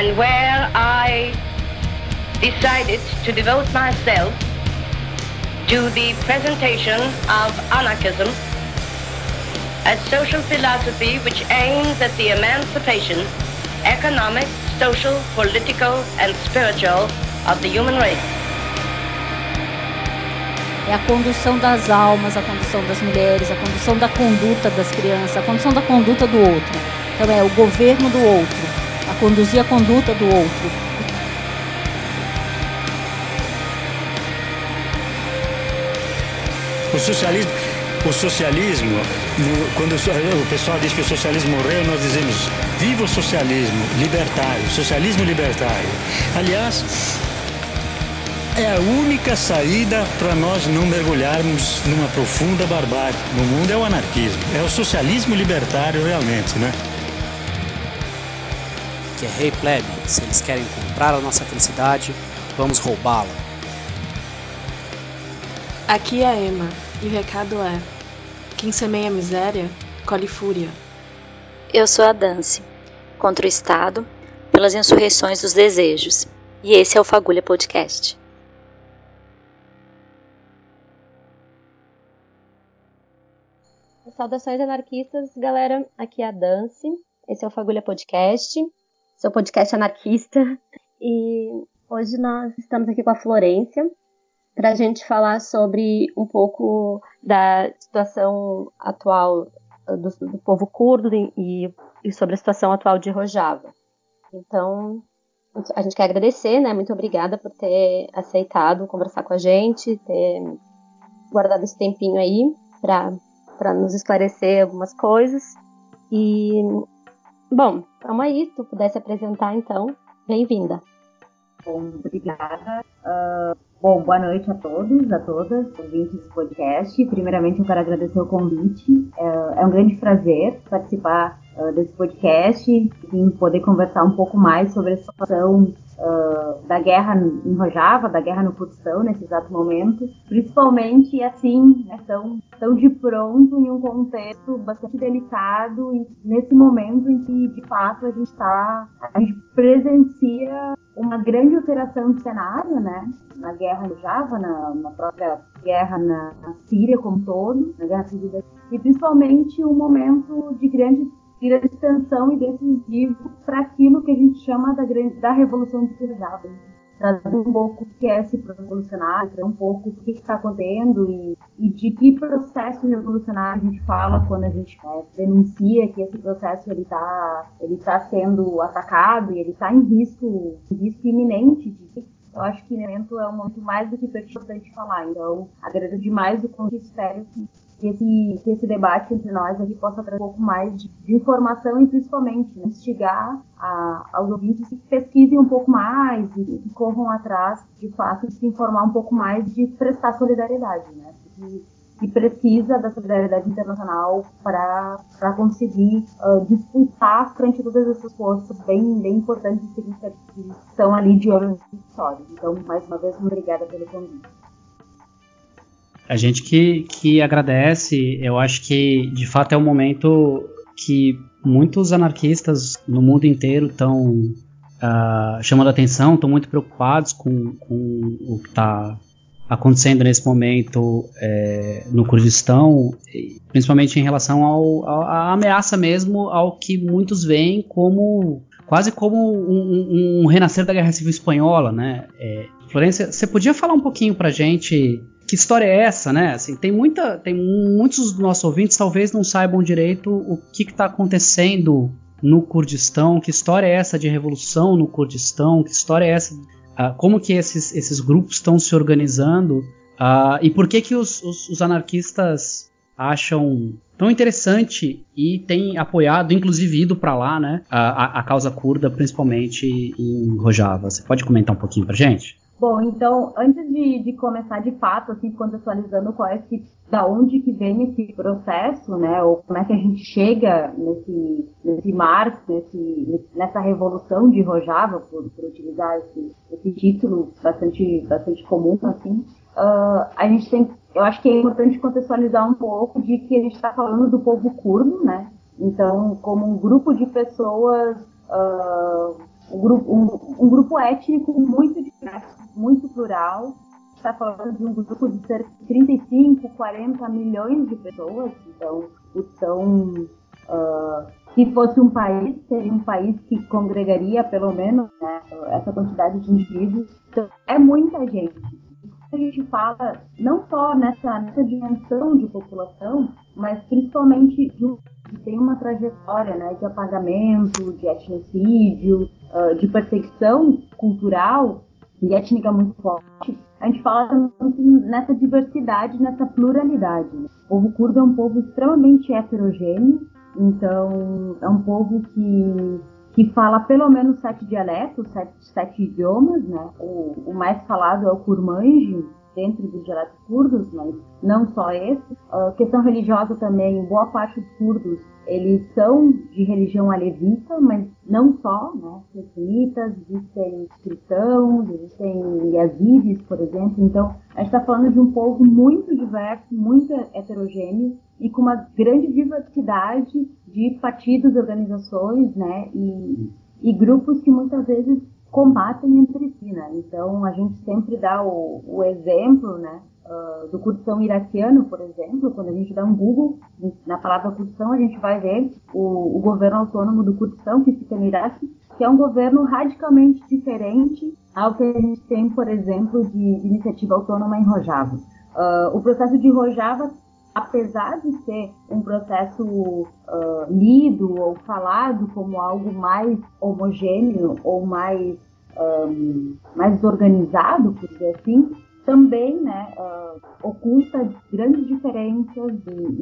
and where I decided to devote myself to the presentation of anarchism as social philosophy which aims at the emancipation, economic, social, political, and spiritual of the human race. É a condução das almas, a condução das mulheres, a condução da conduta das crianças, a condução da conduta do outro. Então é o governo do outro, a conduzir a conduta do outro. O socialismo, quando o pessoal diz que o socialismo morreu, nós dizemos viva o socialismo libertário, socialismo libertário. Aliás, é a única saída para nós não mergulharmos numa profunda barbárie. No mundo é o anarquismo, é o socialismo libertário realmente, né? Que é Hey Plebe, se eles querem comprar a nossa felicidade, vamos roubá-la. Aqui é a Emma, e o recado é: quem semeia miséria, colhe fúria. Eu sou a Dance, contra o Estado, pelas insurreições dos desejos. E esse é o Fagulha Podcast. Saudações anarquistas, galera. Aqui é a Dance. Esse é o Fagulha Podcast. Sou podcast anarquista. E hoje nós estamos aqui com a Florência para a gente falar sobre um pouco da situação atual do povo curdo e sobre a situação atual de Rojava. Então, a gente quer agradecer, né? Muito obrigada por ter aceitado conversar com a gente, ter guardado esse tempinho aí para nos esclarecer algumas coisas. E, bom, vamos aí, se tu pudesse apresentar, então, bem-vinda. Bom, obrigada. Bom, boa noite a todos, a todas, ouvintes desse podcast. Primeiramente, eu quero agradecer o convite. É um grande prazer participar desse podcast e poder conversar um pouco mais sobre a situação da guerra em Rojava, da guerra no Kurdistão nesse exato momento, principalmente assim, né, tão de pronto em um contexto bastante delicado e nesse momento em que de fato a gente presencia uma grande alteração de cenário, né, na guerra em Rojava, na própria guerra na Síria como um todo, na guerra civil, e principalmente um momento de grande extensão e decisivo para aquilo que a gente chama da Revolução de Rojava. Trazer um pouco o que é esse revolucionário, trazer um pouco o que está acontecendo e de que processo revolucionário a gente fala quando a gente denuncia que esse processo ele tá sendo atacado e ele está em risco iminente. Eu acho que o momento é um momento mais do que importante falar. Então, agradeço demais o convite e espero que esse debate entre nós aqui possa trazer um pouco mais de informação e principalmente, né, instigar aos ouvintes que pesquisem um pouco mais e que corram atrás, de fato, de se informar um pouco mais, de prestar solidariedade, né? Que precisa da solidariedade internacional para conseguir disputar frente a todas essas forças bem importantes e significativas que estão ali de olho na história. Então, mais uma vez, muito obrigada pelo convite. A gente que agradece. Eu acho que de fato é um momento que muitos anarquistas no mundo inteiro estão chamando a atenção, estão muito preocupados com o que está acontecendo nesse momento no Kurdistão, principalmente em relação à ameaça mesmo, ao que muitos veem quase como um renascer da Guerra Civil Espanhola, né? Florência, você podia falar um pouquinho pra gente que história é essa, né? Assim, tem muitos dos nossos ouvintes talvez não saibam direito o que está acontecendo no Kurdistão, que história é essa de revolução no Kurdistão, que história é essa, como que esses grupos estão se organizando, e por que os anarquistas acham tão interessante e têm apoiado, inclusive ido para lá, né, a causa curda, principalmente em Rojava. Você pode comentar um pouquinho pra gente? Bom, então, antes de começar de fato, assim, contextualizando da onde que vem esse processo, né, ou como é que a gente chega nesse marco, nessa revolução de Rojava, por utilizar esse título bastante comum, assim, a gente tem, eu acho que é importante contextualizar um pouco de que a gente está falando do povo curdo, né, então, como um grupo de pessoas um grupo étnico muito diverso, muito plural. Está falando de um grupo de cerca de 35, 40 milhões de pessoas. Então, se fosse um país, seria um país que congregaria pelo menos, né, essa quantidade de indivíduos. Então, é muita gente. A gente fala não só nessa dimensão de população, mas principalmente que tem uma trajetória, né, de apagamento, de etnocídio, de perseguição cultural e étnica muito forte. A gente fala nessa diversidade, nessa pluralidade. O povo curdo é um povo extremamente heterogêneo, então é um povo que fala pelo menos 7 dialetos, 7 idiomas, né? O mais falado é o kurmanji, dentro dos dialetos curdos, mas não só esse. Questão religiosa também, boa parte dos curdos, eles são de religião alevita, mas não só, né? Sunitas, existem cristãos, existem yazidis, por exemplo. Então, a gente está falando de um povo muito diverso, muito heterogêneo e com uma grande diversidade de partidos, organizações, né? E grupos que muitas vezes combatem entre si, né? Então, a gente sempre dá o exemplo, né? Do Kurdistão iraquiano, por exemplo. Quando a gente dá um Google na palavra Kurdistão, a gente vai ver o governo autônomo do Kurdistão, que fica no Iraque, que é um governo radicalmente diferente ao que a gente tem, por exemplo, de iniciativa autônoma em Rojava. O processo de Rojava, apesar de ser um processo lido ou falado como algo mais homogêneo ou mais organizado, por dizer assim, também, né, oculta grandes diferenças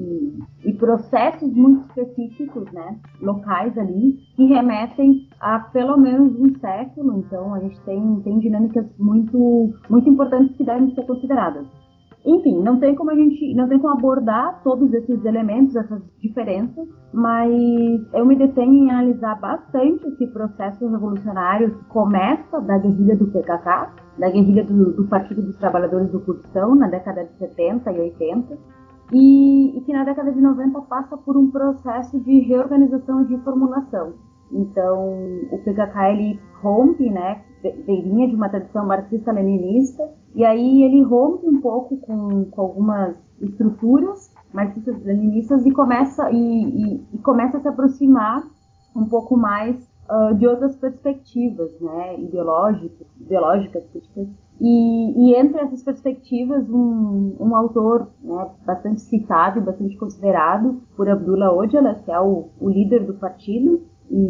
e processos muito específicos, né, locais ali, que remetem a pelo menos um século. Então, a gente tem dinâmicas muito, muito importantes que devem ser consideradas. Enfim, não tem como abordar todos esses elementos, essas diferenças, mas eu me detenho em analisar bastante esse processo revolucionário que começa da guerrilha do PKK, da guerrilha do Partido dos Trabalhadores do Kurdistão, na década de 70 e 80, e que na década de 90 passa por um processo de reorganização e de formulação. Então, o PKK, ele rompe, né, vinha de uma tradição marxista-leninista, e aí ele rompe um pouco com algumas estruturas marxistas-leninistas e começa a se aproximar um pouco mais de outras perspectivas, né, ideológicas, políticas. E entre essas perspectivas, um autor, né, bastante citado e bastante considerado por Abdullah Öcalan, que é o líder do partido,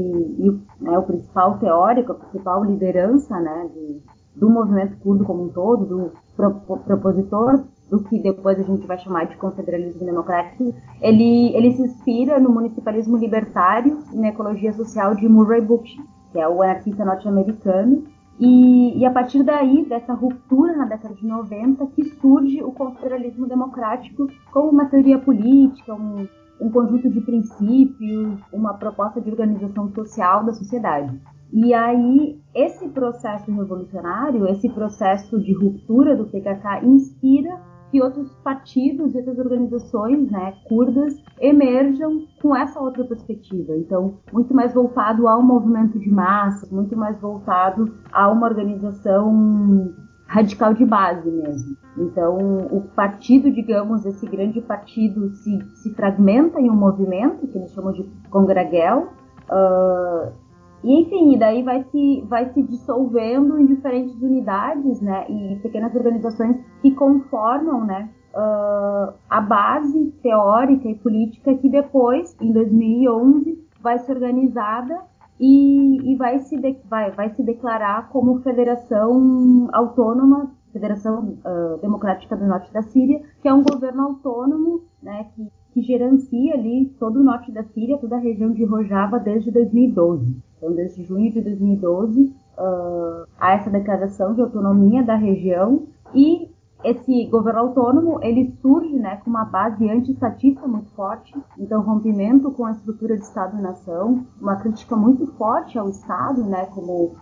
né, o principal teórico, a principal liderança, né, do movimento curdo como um todo, do propositor do que depois a gente vai chamar de confederalismo democrático. Ele se inspira no municipalismo libertário e na ecologia social de Murray Bookchin, que é o anarquista norte-americano, e a partir daí, dessa ruptura na década de 90, que surge o confederalismo democrático como uma teoria política, um conjunto de princípios, uma proposta de organização social da sociedade. E aí, esse processo revolucionário, esse processo de ruptura do PKK inspira que outros partidos e outras organizações, né, curdas emerjam com essa outra perspectiva. Então, muito mais voltado ao movimento de massas, muito mais voltado a uma organização radical de base mesmo. Então, o partido, digamos, esse grande partido se fragmenta em um movimento que eles chamam de Congregel, e enfim, daí vai se dissolvendo em diferentes unidades, né, e pequenas organizações que conformam, né, a base teórica e política que depois, em 2011, vai ser organizada e vai se declarar como Federação Autônoma, Federação Democrática do Norte da Síria, que é um governo autônomo, né, que gerencia ali todo o norte da Síria, toda a região de Rojava desde 2012. Então, desde junho de 2012, há essa declaração de autonomia da região, e esse governo autônomo, ele surge, né, com uma base anti-estatista muito forte, então rompimento com a estrutura de Estado-nação, uma crítica muito forte ao Estado, né, como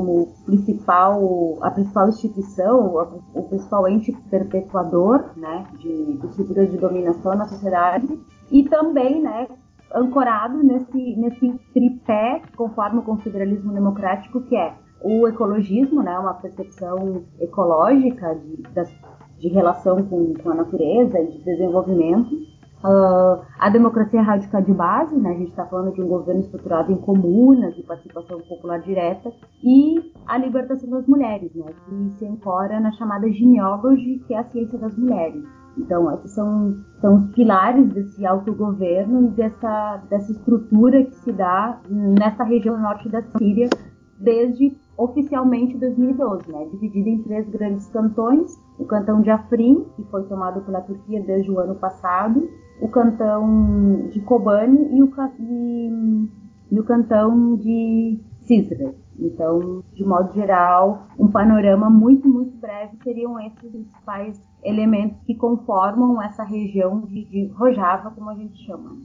a principal instituição, o principal ente perpetuador, né, de estrutura de dominação na sociedade, e também, né, ancorado nesse tripé, conforme com o federalismo democrático, que é o ecologismo, né, uma percepção ecológica de relação com a natureza, de desenvolvimento. A democracia radical de base, né, a gente está falando de um governo estruturado em comunas, de participação popular direta, e a libertação das mulheres, né, que se ancora na chamada genealogia, que é a ciência das mulheres. Então, esses são os pilares desse autogoverno e dessa estrutura que se dá nessa região norte da Síria desde oficialmente 2012, né, dividida em 3 grandes cantões: o cantão de Afrin, que foi tomado pela Turquia desde o ano passado, o cantão de Kobani e o cantão de Cizre. Então, de modo geral, um panorama muito, muito breve seriam esses principais elementos que conformam essa região de Rojava, como a gente chama.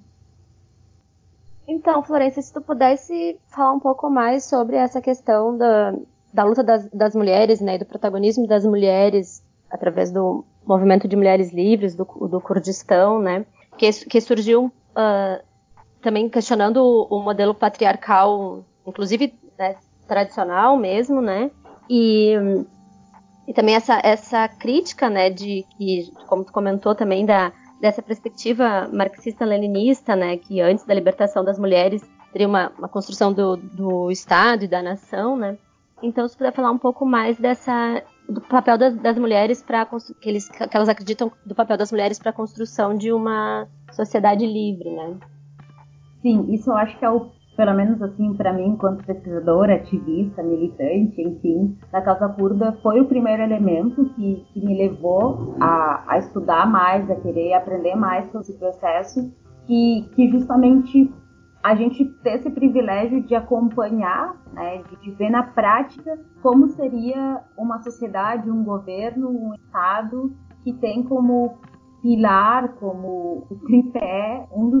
Então, Florência, se tu pudesse falar um pouco mais sobre essa questão da luta das mulheres, né, e do protagonismo das mulheres através do movimento de mulheres livres do Kurdistão, né, que surgiu também questionando o modelo patriarcal, inclusive, né, tradicional mesmo, né, e também essa crítica, né, que, como tu comentou também, dessa perspectiva marxista-leninista, né, que antes da libertação das mulheres teria uma construção do Estado e da nação, né. Então, se puder falar um pouco mais do papel das mulheres que elas acreditam do papel das mulheres para a construção de uma sociedade livre, né? Sim, isso eu acho que pelo menos assim, para mim, enquanto pesquisadora, ativista, militante, enfim, da causa curda, foi o primeiro elemento que me levou a estudar mais, a querer aprender mais sobre esse processo, que justamente a gente ter esse privilégio de acompanhar, né, de ver na prática como seria uma sociedade, um governo, um Estado que tem como pilar, como tripé, um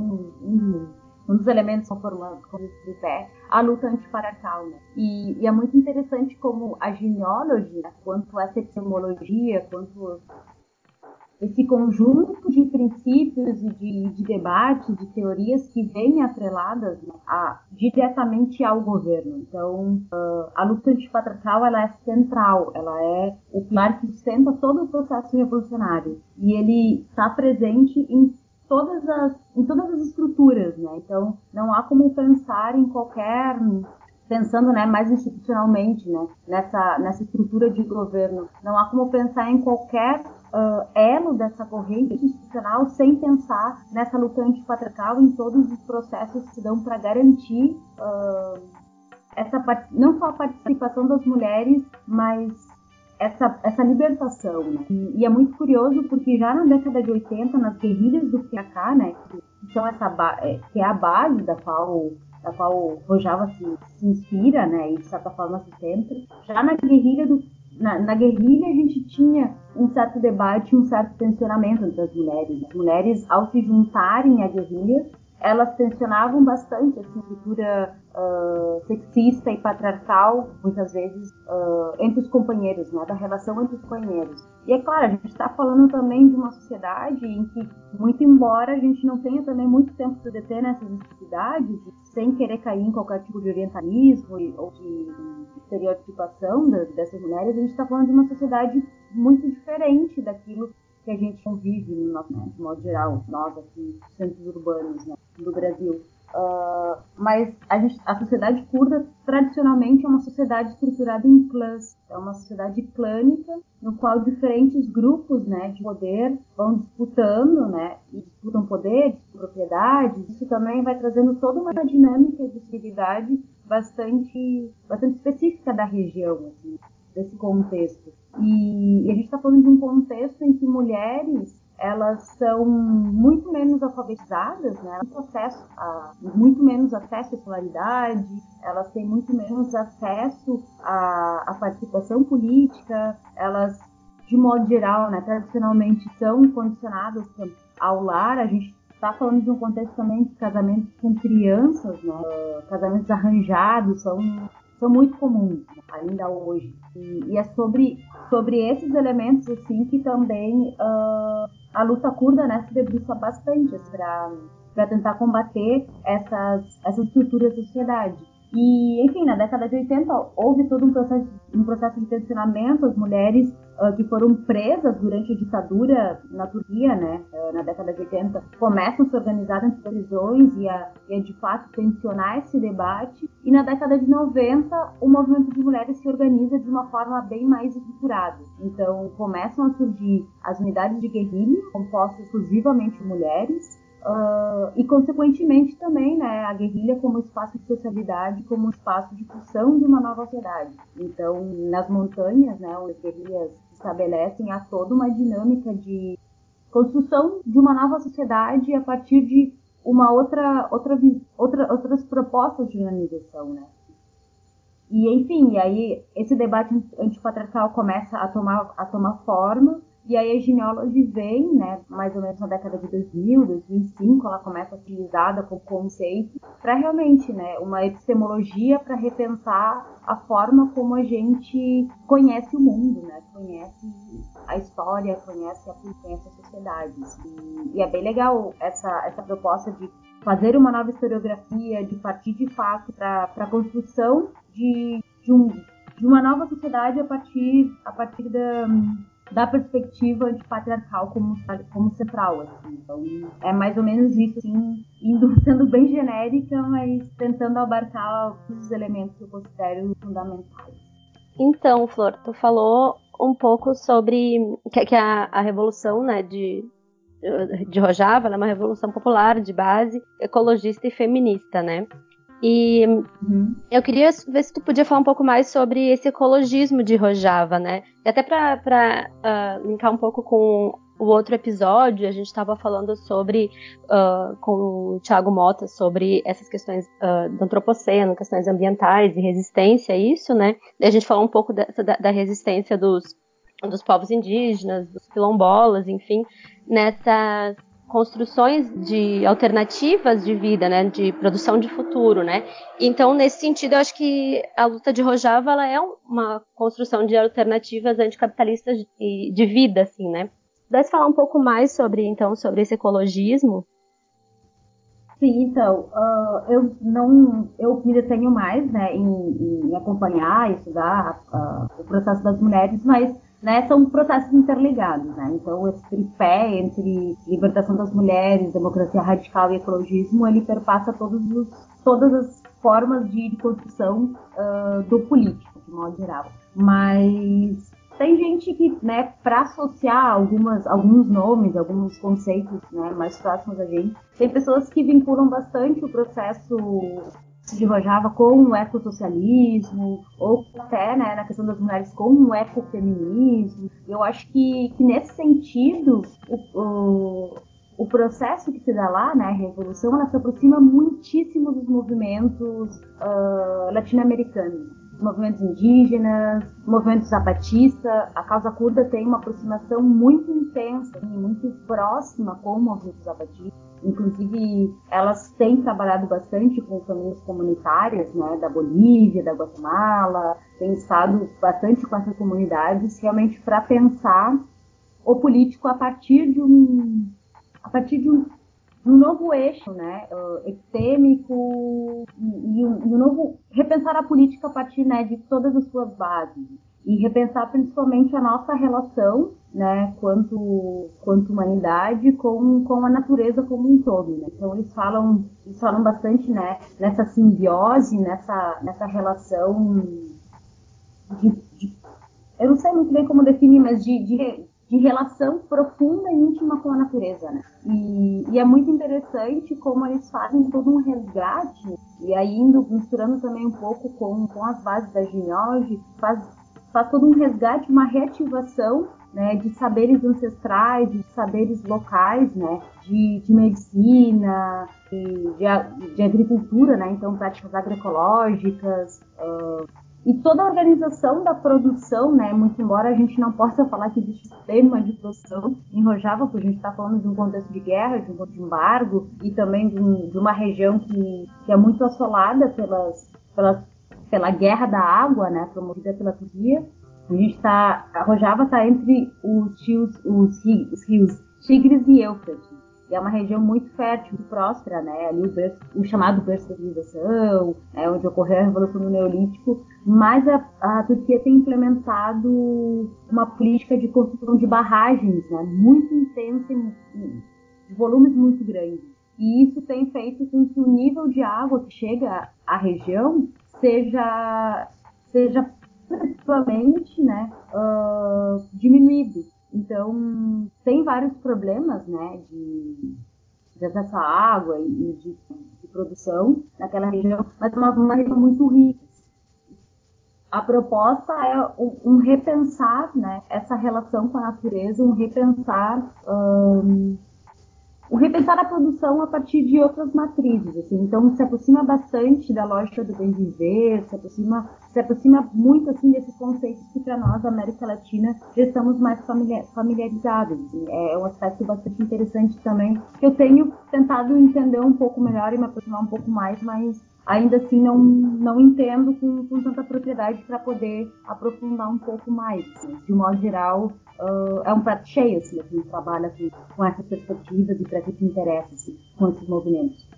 dos elementos conformados como tripé, a luta antipatriarcal, né? E é muito interessante como a genealogia, quanto essa epistemologia, quanto esse conjunto de princípios e de debates, de teorias que vêm atreladas, né, diretamente ao governo. Então, a luta antipatriarcal, ela é central, ela é o pilar que sustenta todo o processo revolucionário. E ele está presente em todas as estruturas, né? Então, não há como pensar em pensando, né, mais institucionalmente, né, nessa estrutura de governo, não há como pensar em qualquer elo dessa corrente institucional sem pensar nessa luta antipatriarcal em todos os processos que se dão para garantir não só a participação das mulheres, mas essa libertação, né? E é muito curioso porque já na década de 80, nas guerrilhas do PKK, né, que são que é a base da qual Rojava se inspira, né, e de certa forma se centra, já na guerrilha na guerrilha a gente tinha um certo debate, um certo tensionamento entre as mulheres. As mulheres, ao se juntarem à guerrilha, elas tensionavam bastante essa estrutura sexista e patriarcal, muitas vezes, entre os companheiros, né, da relação entre os companheiros. E é claro, a gente está falando também de uma sociedade em que, muito embora a gente não tenha também muito tempo para deter nessas necessidades, sem querer cair em qualquer tipo de orientalismo ou de estereotipação dessas mulheres, a gente está falando de uma sociedade muito diferente daquilo que a gente convive no nosso, né, de modo geral, nós aqui, centros urbanos, né, do Brasil. Mas a sociedade curda, tradicionalmente, é uma sociedade estruturada em clãs. É uma sociedade clânica, no qual diferentes grupos, né, de poder vão disputando, né, e disputam poder, disputam propriedades. Isso também vai trazendo toda uma dinâmica de civilidade bastante específica da região, assim, desse contexto. E a gente está falando de um contexto em que mulheres, elas são muito menos alfabetizadas, né? Elas têm muito menos acesso à escolaridade, elas têm muito menos acesso à participação política, elas, de modo geral, né, tradicionalmente são condicionadas ao lar. A gente está falando de um contexto também de casamentos com crianças, né? Casamentos arranjados são muito comuns, né, ainda hoje. E é sobre esses elementos assim que também a luta curda, né, se debruça bastante para tentar combater essas estruturas da sociedade. E, enfim, na década de 80 houve todo um processo de tensionamento. As mulheres que foram presas durante a ditadura na Turquia, né, na década de 80, começam a se organizar entre prisões e a de fato tensionar esse debate. E na década de 90, o movimento de mulheres se organiza de uma forma bem mais estruturada. Então, começam a surgir as unidades de guerrilha, compostas exclusivamente de mulheres, e, consequentemente, também, né, a guerrilha como espaço de sociabilidade, como espaço de função de uma nova sociedade. Então, nas montanhas, né, onde as guerrilhas se estabelecem, há toda uma dinâmica de construção de uma nova sociedade a partir de uma outras propostas de organização, né. E, enfim, aí esse debate antipatriarcal começa a tomar forma. E aí a Genealogy vem, né, mais ou menos na década de 2000, 2005, ela começa a ser utilizada como conceito para realmente, né, uma epistemologia para repensar a forma como a gente conhece o mundo, né, conhece a história, conhece as sociedades. E é bem legal essa proposta de fazer uma nova historiografia, de partir de fato para a construção de uma nova sociedade a partir da perspectiva de patriarcal como central, assim. Então, é mais ou menos isso, assim, sendo bem genérica, mas tentando abarcar os elementos que eu considero fundamentais. Então, Flor, tu falou um pouco sobre que a revolução, né, de Rojava, ela é uma revolução popular, de base, ecologista e feminista, né? E eu queria ver se tu podia falar um pouco mais sobre esse ecologismo de Rojava, né? E até para linkar um pouco com o outro episódio, a gente estava falando sobre, com o Thiago Mota, sobre essas questões do antropoceno, questões ambientais e resistência a isso, né? E a gente falou um pouco da resistência dos povos indígenas, dos quilombolas, enfim, nessas construções de alternativas de vida, né, de produção de futuro, né. Então, nesse sentido, eu acho que a luta de Rojava, ela é uma construção de alternativas anticapitalistas de vida, assim, né. Pudesse falar um pouco mais sobre esse ecologismo? Sim, então, eu me detenho mais, né, em acompanhar e estudar o processo das mulheres, mas, né, são processos interligados, né? Então, esse tripé entre libertação das mulheres, democracia radical e ecologismo, ele perpassa todas as formas de construção do político, de modo geral. Mas tem gente que, né, para associar alguns nomes, alguns conceitos, né, mais próximos a gente, tem pessoas que vinculam bastante o processo de Rojava com o ecossocialismo, ou até, né, na questão das mulheres com o ecofeminismo. Eu acho que nesse sentido, o processo que se dá lá, né, a revolução, ela se aproxima muitíssimo dos movimentos latino-americanos, movimentos indígenas, movimentos zapatistas. A causa curda tem uma aproximação muito intensa e muito próxima com o movimento zapatista. Inclusive, elas têm trabalhado bastante com famílias comunitárias, né, da Bolívia, da Guatemala, têm estado bastante com essas comunidades, realmente para pensar o político a partir de um novo eixo, né, epistêmico, e um novo repensar a política a partir, né, de todas as suas bases. E repensar principalmente a nossa relação, né, quanto humanidade com a natureza como um todo, né? Então eles falam bastante, né, nessa simbiose, nessa relação eu não sei muito bem como definir, mas de relação profunda e íntima com a natureza, né? E é muito interessante como eles fazem todo um resgate, e aí misturando também um pouco com as bases da genealogia, faz todo um resgate, uma reativação, né, de saberes ancestrais, de saberes locais, né, de medicina, de agricultura, né, então práticas agroecológicas, e toda a organização da produção, né, muito embora a gente não possa falar que existe sistema de produção em Rojava, porque a gente está falando de um contexto de guerra, de um contexto de embargo, e também de uma região que é muito assolada pela guerra da água, né, promovida pela Turquia. A Rojava está entre os rios Tigres e Éufrates. e é uma região muito fértil, muito próspera, né? Ali o chamado berço da civilização, onde ocorreu a Revolução do Neolítico, mas a Turquia tem implementado uma política de construção de barragens, né? Muito intensa, de volumes muito grandes. E isso tem feito com que o nível de água que chega à região seja progressivamente, né, diminuído. Então, tem vários problemas, né, de acesso à água e de produção naquela região, mas é uma região muito rica. A proposta é um repensar, né, essa relação com a natureza, um repensar a produção a partir de outras matrizes, assim. Então se aproxima bastante da lógica do bem viver, se aproxima muito, assim, desses conceitos que para nós da América Latina já estamos mais familiarizados, assim. É um aspecto bastante interessante também, que eu tenho tentado entender um pouco melhor e me aproximar um pouco mais, mas ainda assim não entendo com tanta propriedade para poder aprofundar um pouco mais, assim. De um modo geral, é um prato cheio, assim, que trabalha com essas perspectivas e para que se interessa, assim, com esses movimentos.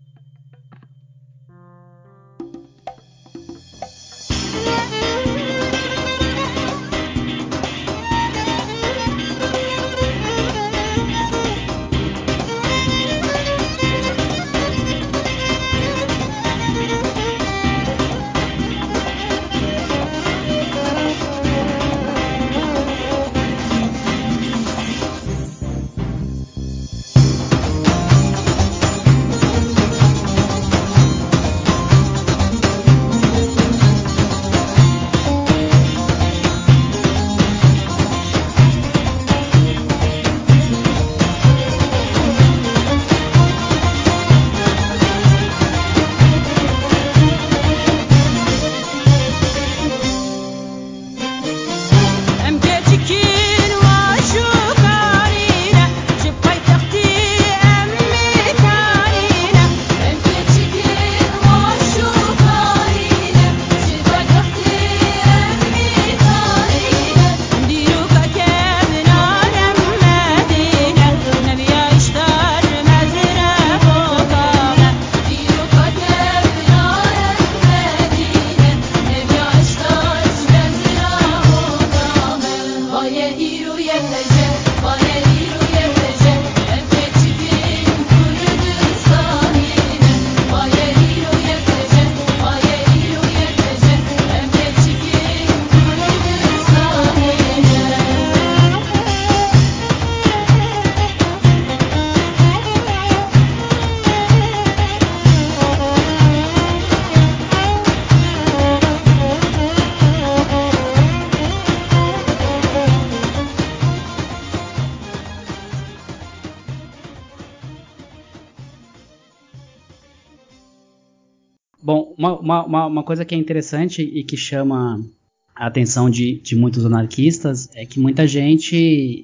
Bom, uma coisa que é interessante e que chama a atenção de muitos anarquistas é que muita gente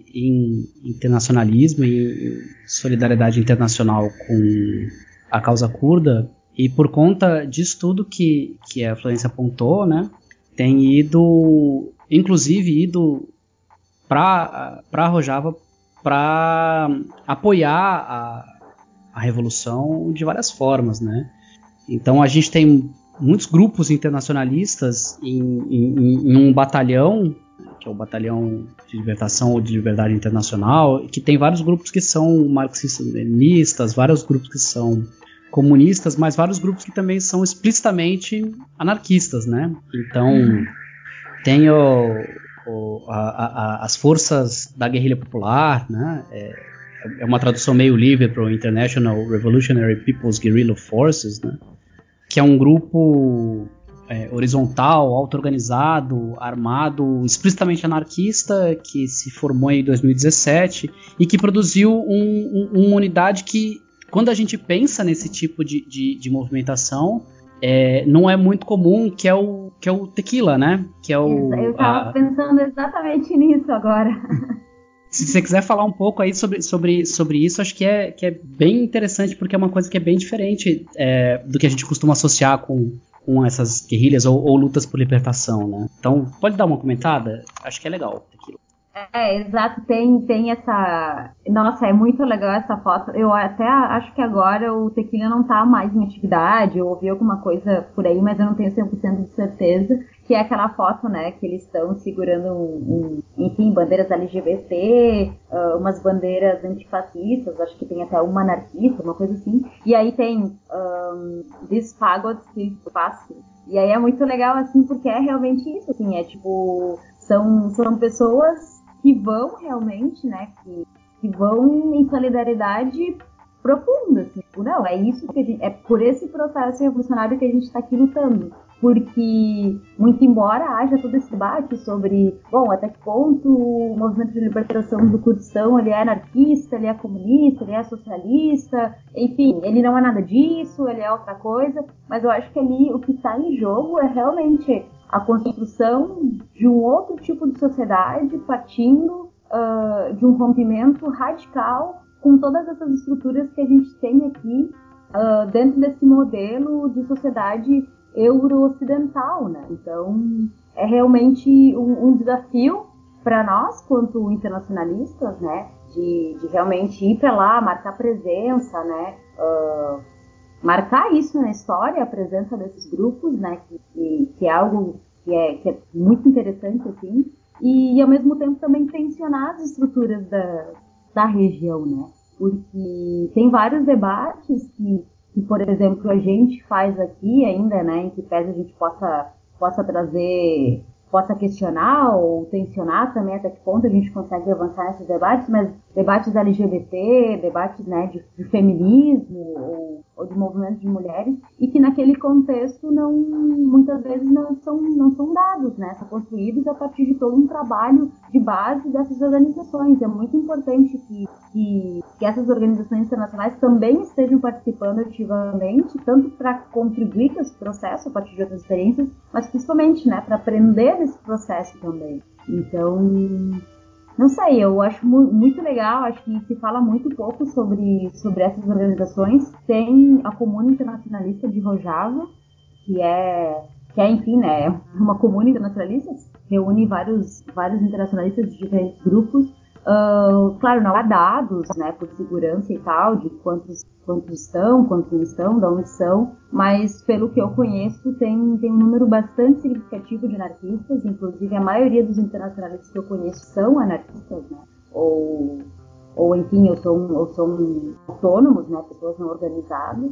em internacionalismo e solidariedade internacional com a causa curda, e por conta disso tudo que a Florência apontou, né, tem inclusive ido para Rojava para apoiar a revolução de várias formas, né? Então a gente tem muitos grupos internacionalistas em um batalhão, que é o Batalhão de Libertação ou de Liberdade Internacional, que tem vários grupos que são marxistas-leninistas, vários grupos que são comunistas, mas vários grupos que também são explicitamente anarquistas, né? Então tem as forças da guerrilha popular, né? É uma tradução meio livre para o International Revolutionary People's Guerrilla Forces, né? Que é um grupo horizontal, auto-organizado, armado, explicitamente anarquista, que se formou em 2017 e que produziu uma unidade que, quando a gente pensa nesse tipo de movimentação, não é muito comum, que é o tequila, né? Que é eu estava pensando exatamente nisso agora. Se você quiser falar um pouco aí sobre isso, acho que é bem interessante, porque é uma coisa que é bem diferente do que a gente costuma associar com essas guerrilhas ou lutas por libertação, né? Então, pode dar uma comentada? Acho que é legal. Exato, tem essa... Nossa, é muito legal essa foto. Eu até acho que agora o Tequila não tá mais em atividade, eu ouvi alguma coisa por aí, mas eu não tenho 100% de certeza, que é aquela foto, né, que eles estão segurando, enfim, bandeiras LGBT, umas bandeiras antifascistas, acho que tem até uma anarquista, uma coisa assim, e aí tem These Fagots Kill Fascism. E aí é muito legal, assim, porque é realmente isso, assim, é tipo... São pessoas que vão realmente, né, que vão em solidariedade profunda, assim, não, é isso que a gente, é por esse processo revolucionário que a gente está aqui lutando, porque muito embora haja todo esse debate sobre, bom, até que ponto o movimento de libertação do Kurdistão, ele é anarquista, ele é comunista, ele é socialista, enfim, ele não é nada disso, ele é outra coisa, mas eu acho que ali o que está em jogo é realmente a construção de um outro tipo de sociedade partindo de um rompimento radical com todas essas estruturas que a gente tem aqui dentro desse modelo de sociedade euro-ocidental, né? Então, é realmente um desafio para nós, quanto internacionalistas, né? De realmente ir para lá, marcar presença, né? Marcar isso na história, a presença desses grupos, né, que é algo que é muito interessante, assim, e ao mesmo tempo também tensionar as estruturas da região, né, porque tem vários debates que, por exemplo, a gente faz aqui ainda, né, em que pese a gente possa trazer, possa questionar ou tensionar também até que ponto a gente consegue avançar nesses debates, mas debates LGBT, debates, né, de feminismo ou de movimentos de mulheres, e que naquele contexto muitas vezes não são dados, né, são construídos a partir de todo um trabalho de base dessas organizações. É muito importante que essas organizações internacionais também estejam participando ativamente, tanto para contribuir com esse processo a partir de outras experiências, mas principalmente, né, para aprender desse processo também. Então, não sei, eu acho muito legal, acho que se fala muito pouco sobre essas organizações. Tem a Comuna Internacionalista de Rojava, que é enfim, né, uma comuna internacionalista, reúne vários internacionalistas de diferentes grupos. Claro, não há dados, né, por segurança e tal, de quantos estão, quantos não estão, de onde são, mas pelo que eu conheço, tem um número bastante significativo de anarquistas, inclusive a maioria dos internacionalistas que eu conheço são anarquistas, né, ou enfim, ou são autônomos, né, pessoas não organizadas,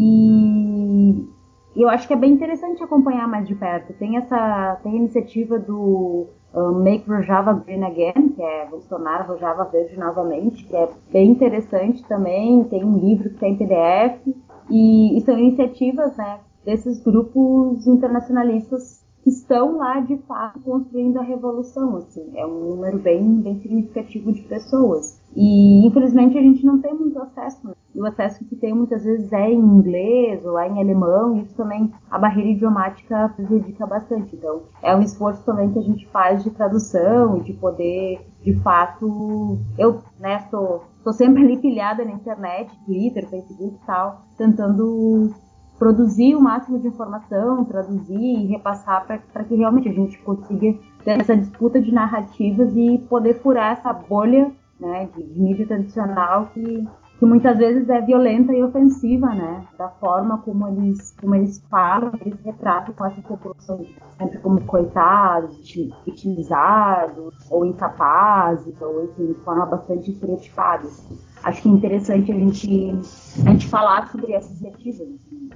e eu acho que é bem interessante acompanhar mais de perto. Tem a iniciativa do Make Rojava Green Again, que é vamos tornar Rojava verde novamente, que é bem interessante também. Tem um livro que tem em PDF, e são iniciativas, né, desses grupos internacionalistas que estão lá de fato construindo a revolução. Assim, é um número bem significativo de pessoas. E infelizmente a gente não tem muito acesso, né? E o acesso que tem muitas vezes é em inglês ou é em alemão, e isso também, a barreira idiomática prejudica bastante. Então, é um esforço também que a gente faz de tradução e de poder, de fato... Eu, né, tô sempre ali pilhada na internet, Twitter, Facebook e tal, tentando produzir o máximo de informação, traduzir e repassar para que realmente a gente consiga ter essa disputa de narrativas e poder furar essa bolha, né, de mídia tradicional que muitas vezes é violenta e ofensiva, né, da forma como eles falam, eles retratam com essa população sempre como coitados, vitimizados, ou incapazes, ou enfim, de forma bastante estereotipada. Acho que é interessante a gente falar sobre essas iniciativas. Assim.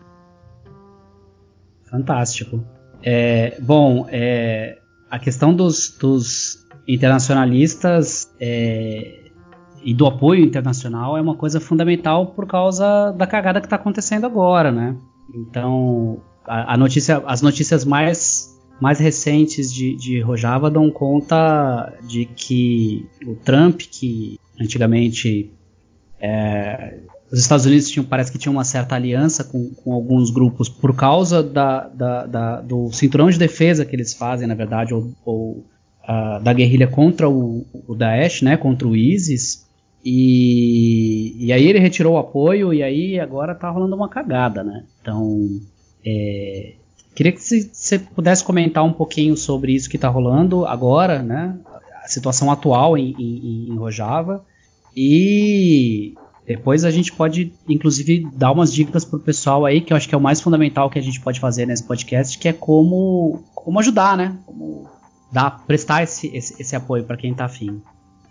Fantástico. A questão dos internacionalistas e do apoio internacional é uma coisa fundamental por causa da cagada que está acontecendo agora, né? Então, as notícias mais recentes de Rojava dão conta de que o Trump, que antigamente os Estados Unidos parece que tinham uma certa aliança com alguns grupos por causa do cinturão de defesa que eles fazem, na verdade, ou da guerrilha contra o Daesh, né, contra o ISIS, e aí ele retirou o apoio, e aí agora tá rolando uma cagada, né? Então, queria que você pudesse comentar um pouquinho sobre isso que tá rolando agora, né? situação atual em Rojava, e depois a gente pode, inclusive, dar umas dicas pro pessoal aí, que eu acho que é o mais fundamental que a gente pode fazer nesse podcast, que é como ajudar, né? Como prestar esse apoio para quem tá afim.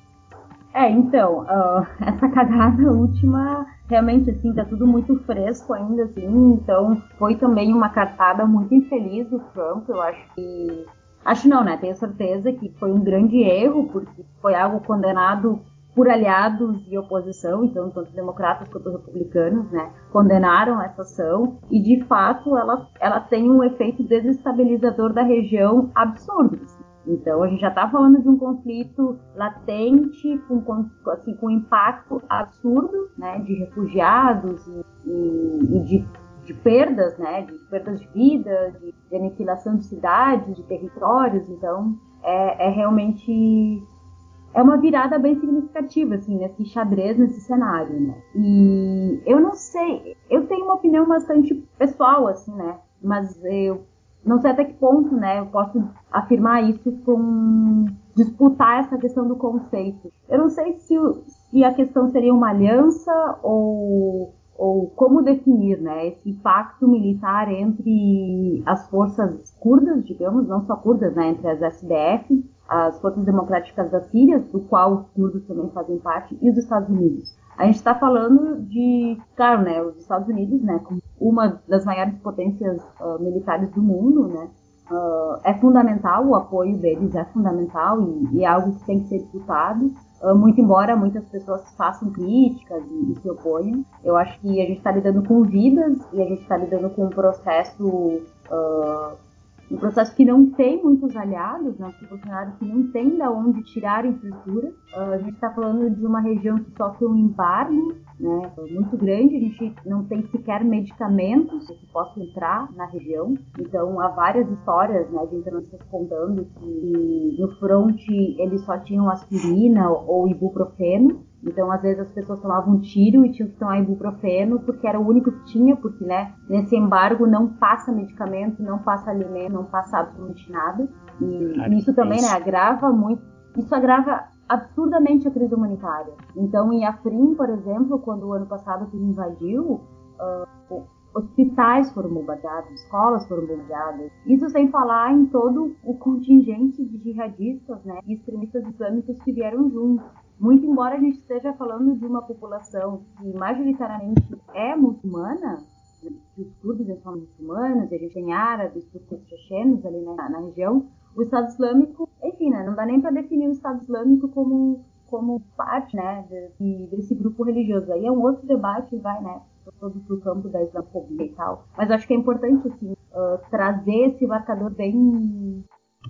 Então, essa cagada última, realmente, assim, tá tudo muito fresco ainda, assim, então foi também uma cartada muito infeliz do Trump, eu acho que... Acho não, né? Tenho certeza que foi um grande erro, porque foi algo condenado por aliados e oposição, então tanto democratas quanto republicanos, né, condenaram essa ação, e de fato ela tem um efeito desestabilizador da região absurdo. Então a gente já está falando de um conflito latente, com impacto absurdo, né, de refugiados e de perdas, né, de perdas de vida, de aniquilação de cidades, de territórios. Então é realmente... É uma virada bem significativa, assim, nesse xadrez, nesse cenário, né? E eu não sei, eu tenho uma opinião bastante pessoal, assim, né? Mas eu não sei até que ponto, né, eu posso afirmar isso com disputar essa questão do conceito. Eu não sei se a questão seria uma aliança ou como definir, né, esse pacto militar entre as forças curdas, digamos, não só curdas, né, entre as SDF, as Forças Democráticas da Síria, do qual os curdos também fazem parte, e os Estados Unidos. A gente está falando de, claro, né, os Estados Unidos, né, como uma das maiores potências militares do mundo, né, é fundamental, o apoio deles é fundamental e é algo que tem que ser disputado, muito embora muitas pessoas façam críticas e se oponham. Eu acho que a gente está lidando com vidas e a gente está lidando com um processo que não tem muitos aliados, né, funcionários que não tem de onde tirar infraestrutura. A gente está falando de uma região que sofre um embargo, né, muito grande, a gente não tem sequer medicamentos que possam entrar na região. Então há várias histórias, né, de internacionais contando que no fronte eles só tinham aspirina ou ibuprofeno. Então, às vezes, as pessoas tomavam um tiro e tinham que tomar ibuprofeno porque era o único que tinha, porque, né, nesse embargo não passa medicamento, não passa alimento, não passa absolutamente nada. E isso também, né, agrava muito, isso agrava absurdamente a crise humanitária. Então, em Afrin, por exemplo, quando o ano passado tudo invadiu, hospitais foram bombardeados, escolas foram bombardeadas. Isso sem falar em todo o contingente de jihadistas, né, e extremistas islâmicos que vieram juntos. Muito embora a gente esteja falando de uma população que majoritariamente é muçulmana, os curdos são muçulmanos, a gente tem árabes, turcos chechenos ali na região, o Estado Islâmico, enfim, né, não dá nem para definir o Estado Islâmico como parte, né, desse grupo religioso. Aí é um outro debate que vai, né, todo pro campo da islamofobia e tal. Mas acho que é importante, assim, trazer esse marcador bem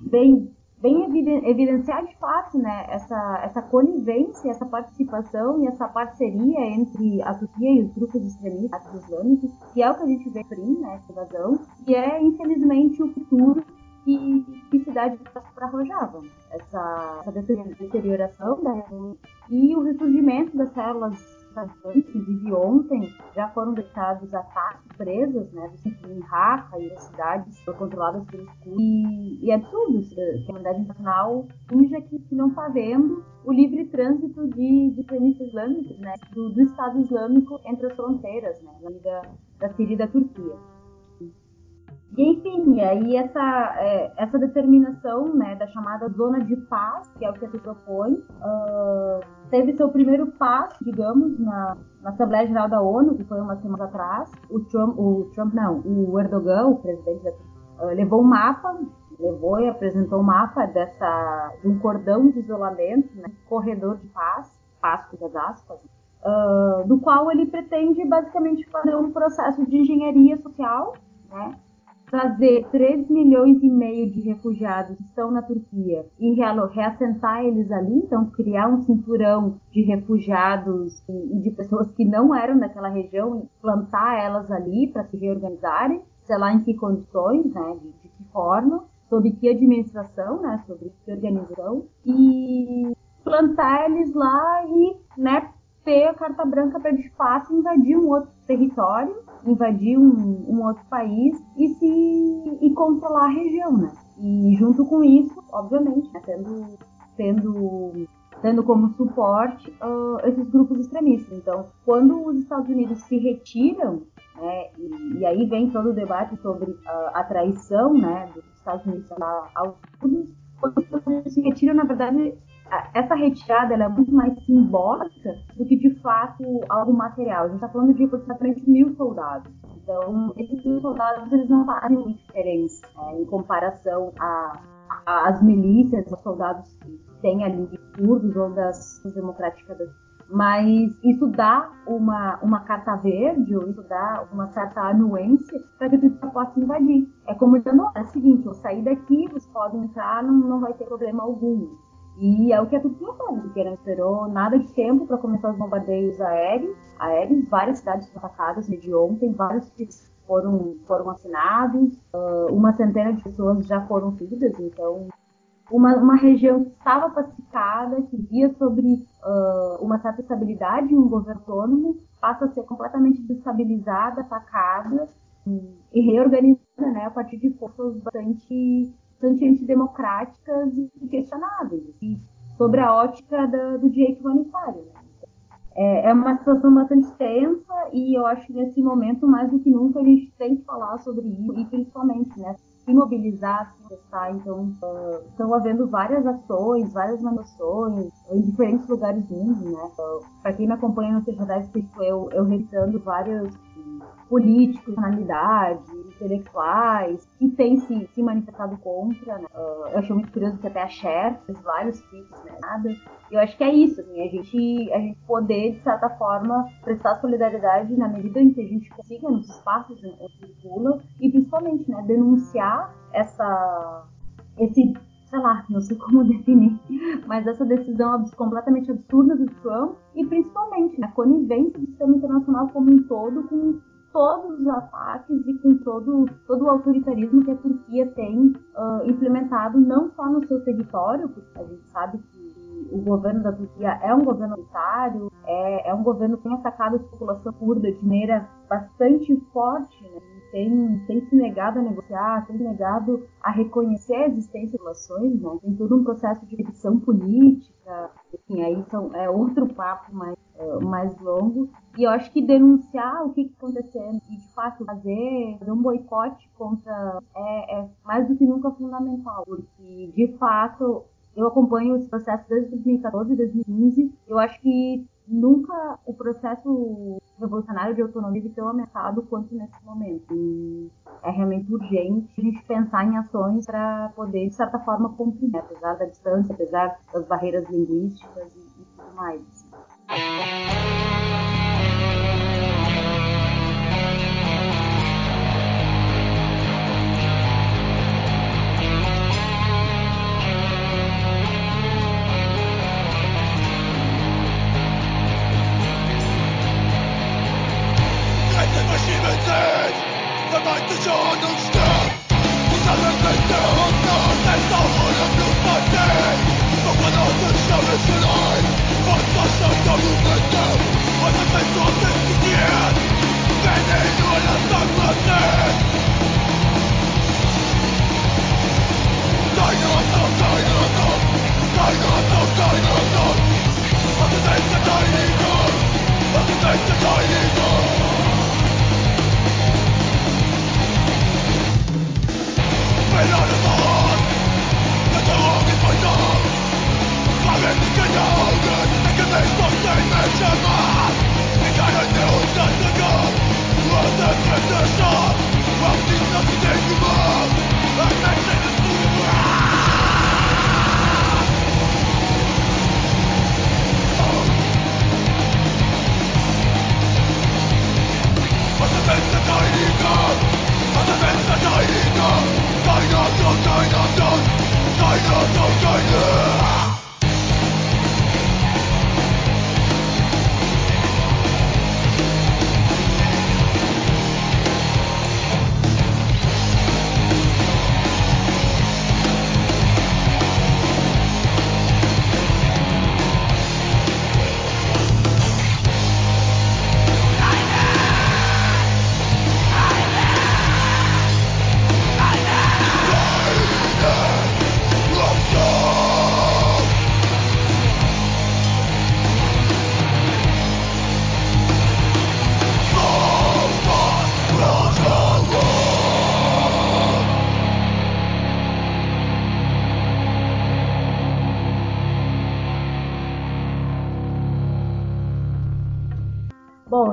evidenciar de fato, né, essa conivência, essa participação e essa parceria entre a Turquia e os grupos extremistas islâmicos, que é o que a gente vê, né, essa invasão, e é, infelizmente, o futuro que se dá de para Rojava. Essa deterioração da região e o ressurgimento das células, inclusive ontem, já foram detectados ataques presas, né, em Raqqa e as cidades controladas pelos curdos. E é absurdo que a comunidade internacional finja que não está vendo o livre trânsito de extremistas islâmicos, né, do Estado Islâmico entre as fronteiras, né, da Síria e da Turquia. E, enfim, aí essa determinação, né, da chamada zona de paz, que é o que se propõe, teve seu primeiro passo, digamos, na Assembleia Geral da ONU, que foi umas semanas atrás. O Erdogan, o presidente da Turquia, levou e apresentou um mapa de um cordão de isolamento, né, corredor de paz com as aspas, do qual ele pretende basicamente fazer um processo de engenharia social, né, trazer 3,5 milhões de refugiados que estão na Turquia e reassentar eles ali, então criar um cinturão de refugiados e de pessoas que não eram daquela região e plantar elas ali para se reorganizarem, sei lá em que condições, né, de que forma, sob que administração, né, sobre que organização, e plantar eles lá e, né, ter a carta branca para de fato invadir um outro território, invadir um outro país e controlar a região, né? E junto com isso, obviamente, né, tendo como suporte esses grupos extremistas. Então, quando os Estados Unidos se retiram, né, e aí vem todo o debate sobre a traição, né, dos Estados Unidos aos Estados, quando os Estados Unidos se retiram, na verdade, essa retirada ela é muito mais simbólica do que, de fato, algo material. A gente está falando de aproximadamente 1.000 soldados. Então, esses 1.000 soldados eles não fazem muita diferença em comparação às milícias, aos soldados que tem ali de curdos ou das democráticas, mas isso dá uma carta verde, ou isso dá uma certa anuência para que a Turquia possa invadir. É como dizendo, é o seguinte, eu sair daqui, vocês podem entrar, não vai ter problema algum. E é o que a Turquia faz, porque não esperou nada de tempo para começar os bombardeios aéreos, várias cidades foram atacadas desde ontem, vários foram assinados, uma centena de pessoas já foram feridas, então uma região que estava pacificada, que via sobre uma certa estabilidade em um governo autônomo, passa a ser completamente destabilizada, atacada e reorganizada, né, a partir de forças bastante antidemocráticas e questionáveis, e sobre a ótica do direito humanitário. Né? É uma situação bastante tensa e eu acho que nesse momento, mais do que nunca, a gente tem que falar sobre isso e principalmente, né, se mobilizar, se manifestar. Então, estão havendo várias ações, várias manifestações em diferentes lugares do mundo, né? Para quem me acompanha no TGDS, eu revisando vários políticos, personalidades, intelectuais, que têm se manifestado contra, né? Eu achei muito curioso que até a Cher fez vários tweets, né? Eu acho que é isso, assim, a gente poder, de certa forma, prestar solidariedade na medida em que a gente consiga, nos espaços onde circula, e principalmente, né, denunciar sei lá, não sei como definir, mas essa decisão completamente absurda do Trump, e principalmente, né, a conivência do sistema internacional como um todo, com todos os ataques e com todo o autoritarismo que a Turquia tem implementado, não só no seu território, porque a gente sabe que o governo da Turquia é um governo autoritário, é um governo que tem atacado a população curda de maneira bastante forte, né? Tem se negado a negociar, tem se negado a reconhecer a existência de populações, né? Tem todo um processo de repressão política, enfim, aí é outro papo mais longo. E eu acho que denunciar o que está acontecendo e, de fato, fazer um boicote contra é mais do que nunca fundamental, porque, de fato, eu acompanho esse processo desde 2014, 2015. Eu acho que nunca o processo revolucionário de autonomia foi tão ameaçado quanto nesse momento. E é realmente urgente a gente pensar em ações para poder, de certa forma, contribuir, apesar da distância, apesar das barreiras linguísticas e tudo mais.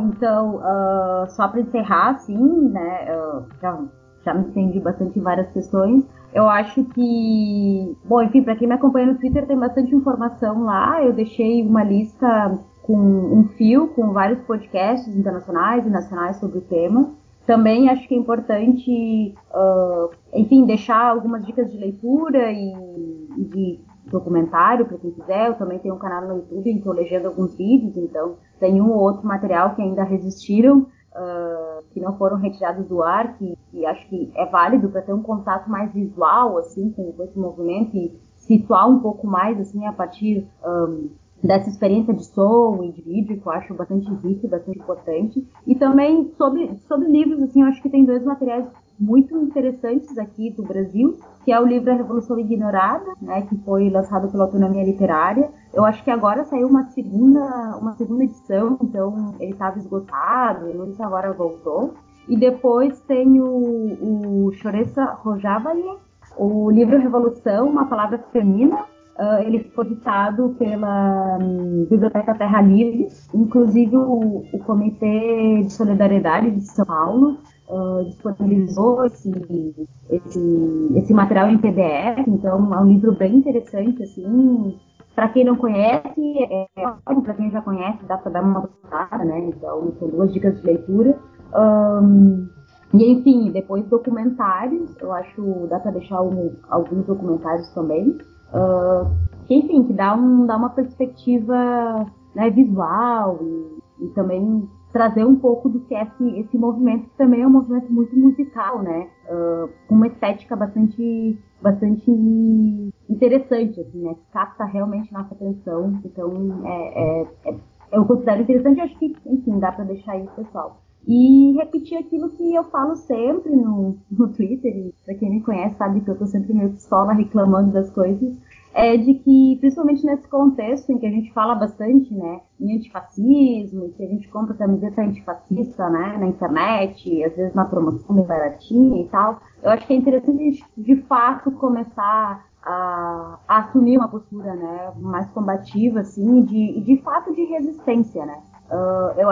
então, só para encerrar, assim, né, já me estendi bastante em várias questões. Eu acho que, bom, enfim, para quem me acompanha no Twitter tem bastante informação lá. Eu deixei uma lista com um fio com vários podcasts internacionais e nacionais sobre o tema. Também acho que é importante, enfim, deixar algumas dicas de leitura e de documentário para quem quiser. Eu também tenho um canal no YouTube em que eu legendo alguns vídeos, então tem um ou outro material que ainda resistiram, que não foram retirados do ar, que acho que é válido para ter um contato mais visual assim com esse movimento e situar um pouco mais assim a partir dessa experiência de som e de vídeo, que eu acho bastante rico e bastante importante. E também sobre livros, assim, eu acho que tem 2 materiais muito interessantes aqui do Brasil, que é o livro A Revolução Ignorada, né, que foi lançado pela Autonomia Literária. Eu acho que agora saiu uma segunda edição, então ele estava esgotado, não sei se agora voltou. E depois tem o Choresa Rojavali, o livro Revolução, uma palavra feminina. Ele foi editado pela Biblioteca Terra Livre, inclusive o Comitê de Solidariedade de São Paulo disponibilizou esse material em PDF, então é um livro bem interessante, assim, para quem não conhece, para quem já conhece, dá para dar uma passada, né, então são 2 dicas de leitura. E enfim, depois documentários, eu acho que dá para deixar alguns documentários também, que enfim, que dá uma perspectiva, né, visual e também trazer um pouco do que é esse movimento, que também é um movimento muito musical, né, com uma estética bastante interessante, assim, né, que capta realmente nossa atenção. Então eu considero interessante, acho que, enfim, dá para deixar isso, pessoal. E repetir aquilo que eu falo sempre no Twitter, e pra quem me conhece sabe que eu tô sempre meio pistola reclamando das coisas, é de que, principalmente nesse contexto em que a gente fala bastante, né, em antifascismo, que a gente compra camiseta antifascista, né, na internet, às vezes na promoção bem baratinha e tal, eu acho que é interessante a gente, de fato, começar a assumir uma postura, né, mais combativa, assim, de fato de resistência, né. Eu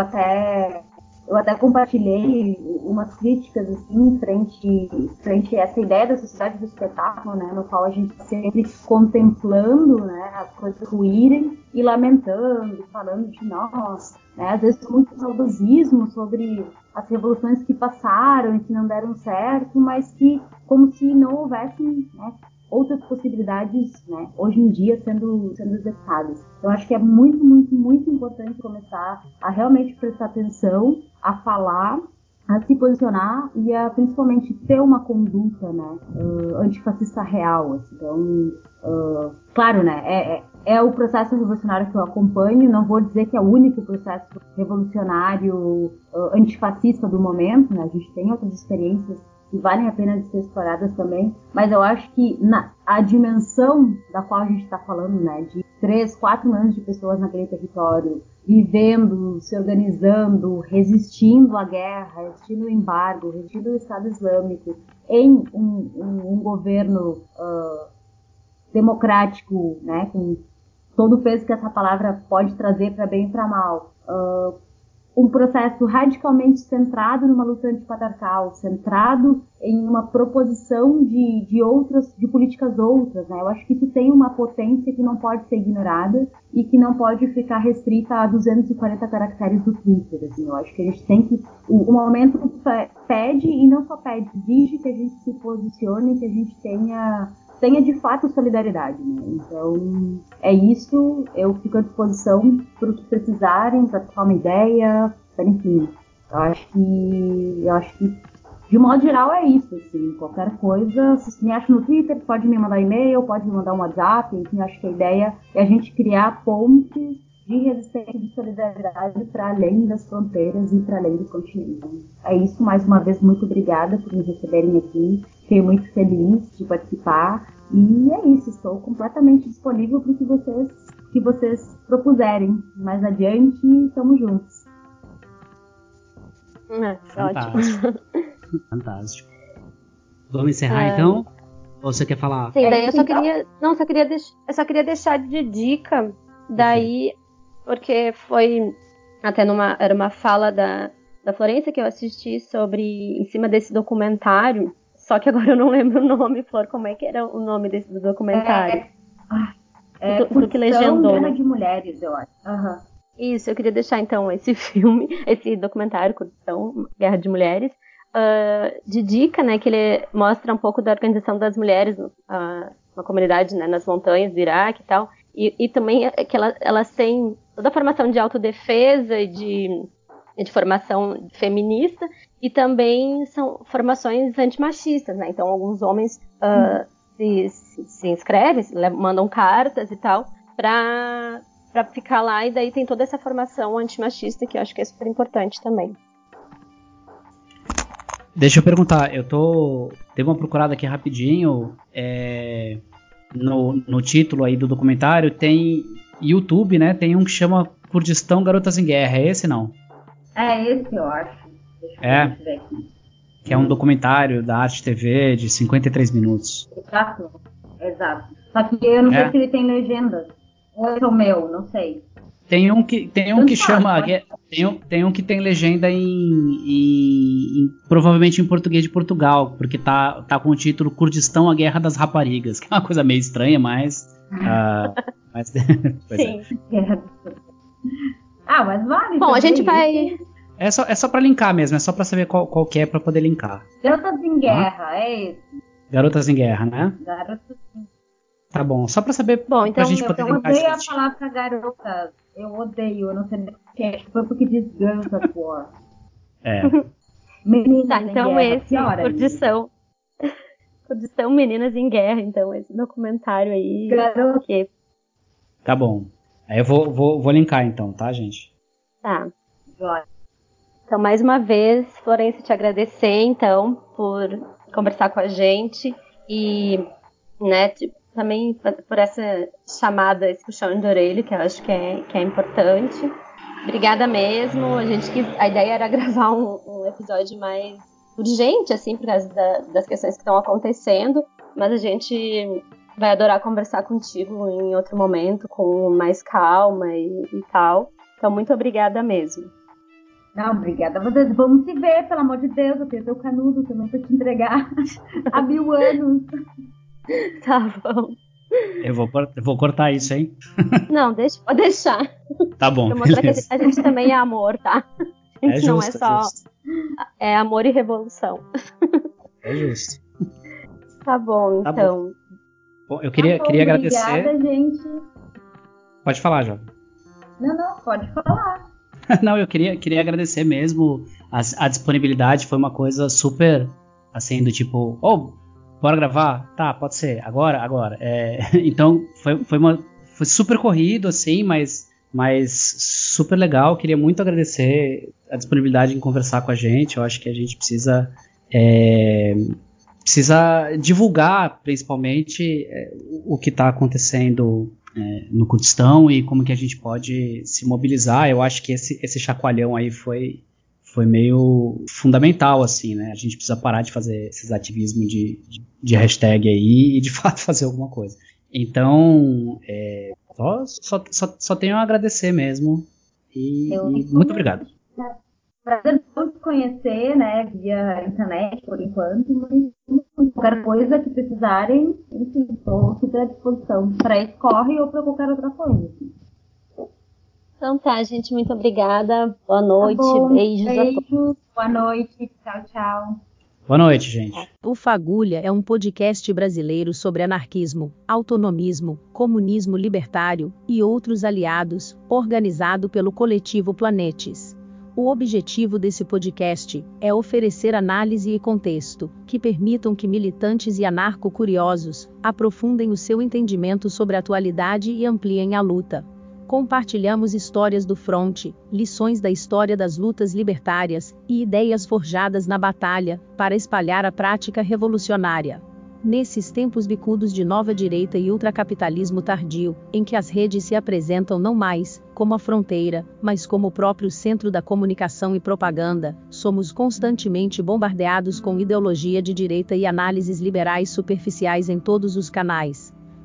até compartilhei umas críticas, assim, frente a essa ideia da sociedade do espetáculo, né, no qual a gente está sempre contemplando, né, as coisas ruírem e lamentando, falando de nós, né, às vezes muito saudosismo sobre as revoluções que passaram e que não deram certo, mas que, como se não houvessem, né, outras possibilidades, né, hoje em dia sendo executadas. Então, acho que é muito, muito, muito importante começar a realmente prestar atenção, a falar, a se posicionar e a principalmente ter uma conduta, né, antifascista real. Assim. Então, claro, né, é o processo revolucionário que eu acompanho, não vou dizer que é o único processo revolucionário antifascista do momento, né, a gente tem outras experiências que valem a pena de ser exploradas também, mas eu acho que a dimensão da qual a gente está falando, né, de 3, 4 milhões de pessoas naquele território, vivendo, se organizando, resistindo à guerra, resistindo ao embargo, resistindo ao Estado Islâmico, em um governo democrático, né, com todo o peso que essa palavra pode trazer para bem e para mal, um processo radicalmente centrado numa luta antipatriarcal, centrado em uma proposição de políticas outras, né? Eu acho que isso tem uma potência que não pode ser ignorada e que não pode ficar restrita a 240 caracteres do Twitter, assim. Eu acho que a gente tem que... O momento pede, e não só pede, exige que a gente se posicione, que a gente tenha de fato solidariedade, né? Então, é isso, eu fico à disposição para o que precisarem, para trocar uma ideia, para enfim. Eu acho que, de modo geral, é isso, assim, qualquer coisa, se me acha no Twitter, pode me mandar e-mail, pode me mandar um WhatsApp, enfim, eu acho que a ideia é a gente criar pontes de resistência e de solidariedade para além das fronteiras e para além dos continentes. É isso, mais uma vez, muito obrigada por me receberem aqui, fiquei muito feliz de participar e é isso, estou completamente disponível para o que vocês propuserem. Mais adiante, estamos juntos. Ótimo. Fantástico. Vamos encerrar então? Ou você quer falar? Sim, daí eu só queria deixar de dica daí, porque foi até era uma fala da Florência que eu assisti em cima desse documentário, só que agora eu não lembro o nome, Flor, como é que era o nome do documentário? Tu que legendou, Guerra de Mulheres, eu acho. Uhum. Isso, eu queria deixar então esse documentário, Curtistão, Guerra de Mulheres, de dica, né, que ele mostra um pouco da organização das mulheres na comunidade, né, nas montanhas do Iraque e tal, e também que elas têm toda a formação de autodefesa e de formação feminista, e também são formações antimachistas, né, então alguns homens se inscrevem, mandam cartas e tal, para ficar lá, e daí tem toda essa formação antimachista que eu acho que é super importante também. Deixa eu perguntar, dei uma procurada aqui rapidinho, no título aí do documentário tem YouTube, né? Tem um que chama Kurdistão Garotas em Guerra, é esse não? É esse, eu acho. Deixa eu ver aqui. Que é um documentário da Arte TV de 53 minutos. Exato. Só que eu não sei se ele tem legendas. Ou é o meu, não sei. Tem um que chama. Tem um que tem legenda provavelmente em português de Portugal, porque tá com o título Kurdistão, a Guerra das Raparigas, que é uma coisa meio estranha, mas. Sim. Mas vale. Bom, a gente vai. É só pra linkar mesmo, é só pra saber qual que é pra poder linkar. Garotas em Guerra, é esse. Garotas em Guerra, né? Garotas em... Tá bom, só pra saber. Bom, então, pra gente poder eu linkar odeio a palavra garotas. Eu não sei porque foi porque diz Girls at War. Meninas tá, então em guerra, esse Kurdistão Meninas em Guerra, então esse documentário aí. Garoto. Tá bom. Aí eu vou linkar então, tá, gente? Tá. Então, mais uma vez, Florência, te agradecer, então, por conversar com a gente e, né, também por essa chamada, esse puxão de orelha, que eu acho que é importante. Obrigada mesmo. A ideia era gravar um episódio mais urgente, assim, por causa das questões que estão acontecendo, mas a gente vai adorar conversar contigo em outro momento, com mais calma e tal. Então, muito obrigada mesmo. Não, obrigada a vocês. Vamos se ver, pelo amor de Deus. Eu tenho teu canudo também pra te entregar há 1000 anos. Tá bom. Eu vou cortar isso, hein? Não, pode deixar. Tá bom. Pra mostrar que a gente também é amor, tá? A gente não é só. É amor e revolução. É justo. Tá bom, então. Bom, eu queria agradecer. Obrigada, gente. Pode falar, Jovem. Não, pode falar. Não, eu queria agradecer mesmo a disponibilidade, foi uma coisa super, assim, do tipo, bora gravar? Tá, pode ser, agora. Então, foi super corrido, assim, mas super legal, queria muito agradecer a disponibilidade em conversar com a gente, eu acho que a gente precisa divulgar, principalmente o que está acontecendo no Kurdistão e como que a gente pode se mobilizar. Eu acho que esse chacoalhão aí foi meio fundamental, assim, né? A gente precisa parar de fazer esses ativismos de hashtag aí e de fato fazer alguma coisa. Então, só tenho a agradecer mesmo e muito obrigado. Prazer te conhecer, né, via internet por enquanto, mas qualquer coisa que precisarem, enfim, estou super à disposição para esse corre ou para qualquer outra coisa. Então tá, gente, muito obrigada. Boa noite, beijos a todos. Boa noite, tchau. Boa noite, gente. O Fagulha é um podcast brasileiro sobre anarquismo, autonomismo, comunismo libertário e outros aliados, organizado pelo coletivo Planetes. O objetivo desse podcast é oferecer análise e contexto que permitam que militantes e anarco-curiosos aprofundem o seu entendimento sobre a atualidade e ampliem a luta. Compartilhamos histórias do fronte, lições da história das lutas libertárias e ideias forjadas na batalha para espalhar a prática revolucionária. Nesses tempos bicudos de nova direita e ultracapitalismo tardio, em que as redes se apresentam não mais como a fronteira, mas como o próprio centro da comunicação e propaganda, somos constantemente bombardeados com ideologia de direita e análises liberais superficiais em todos os canais.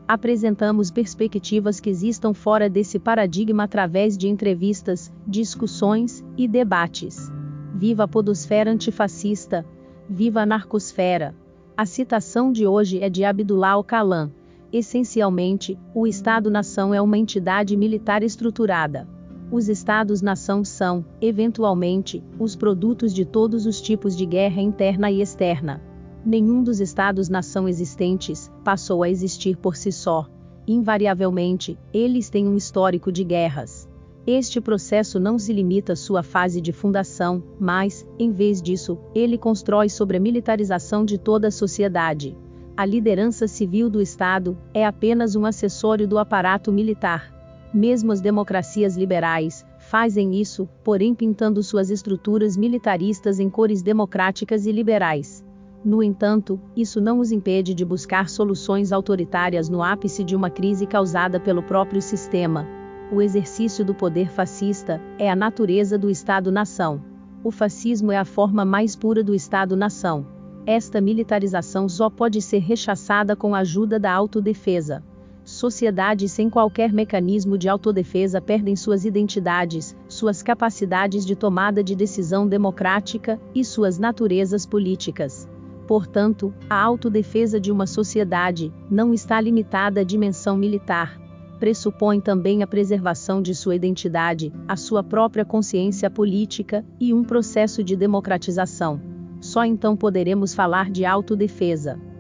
Apresentamos perspectivas que existam fora desse paradigma através de entrevistas, discussões e debates. Viva a podosfera antifascista! Viva a narcosfera! A citação de hoje é de Abdullah Öcalan. Essencialmente, o Estado-nação é uma entidade militar estruturada. Os Estados-nação são, eventualmente, os produtos de todos os tipos de guerra interna e externa. Nenhum dos Estados-nação existentes passou a existir por si só. Invariavelmente, eles têm um histórico de guerras. Este processo não se limita à sua fase de fundação, mas, em vez disso, ele constrói sobre a militarização de toda a sociedade. A liderança civil do Estado é apenas um acessório do aparato militar. Mesmo as democracias liberais fazem isso, porém pintando suas estruturas militaristas em cores democráticas e liberais. No entanto, isso não os impede de buscar soluções autoritárias no ápice de uma crise causada pelo próprio sistema. O exercício do poder fascista é a natureza do Estado-nação. O fascismo é a forma mais pura do Estado-nação. Esta militarização só pode ser rechaçada com a ajuda da autodefesa. Sociedades sem qualquer mecanismo de autodefesa perdem suas identidades, suas capacidades de tomada de decisão democrática e suas naturezas políticas. Portanto, a autodefesa de uma sociedade não está limitada à dimensão militar. Pressupõe também a preservação de sua identidade, a sua própria consciência política e um processo de democratização. Só então poderemos falar de autodefesa.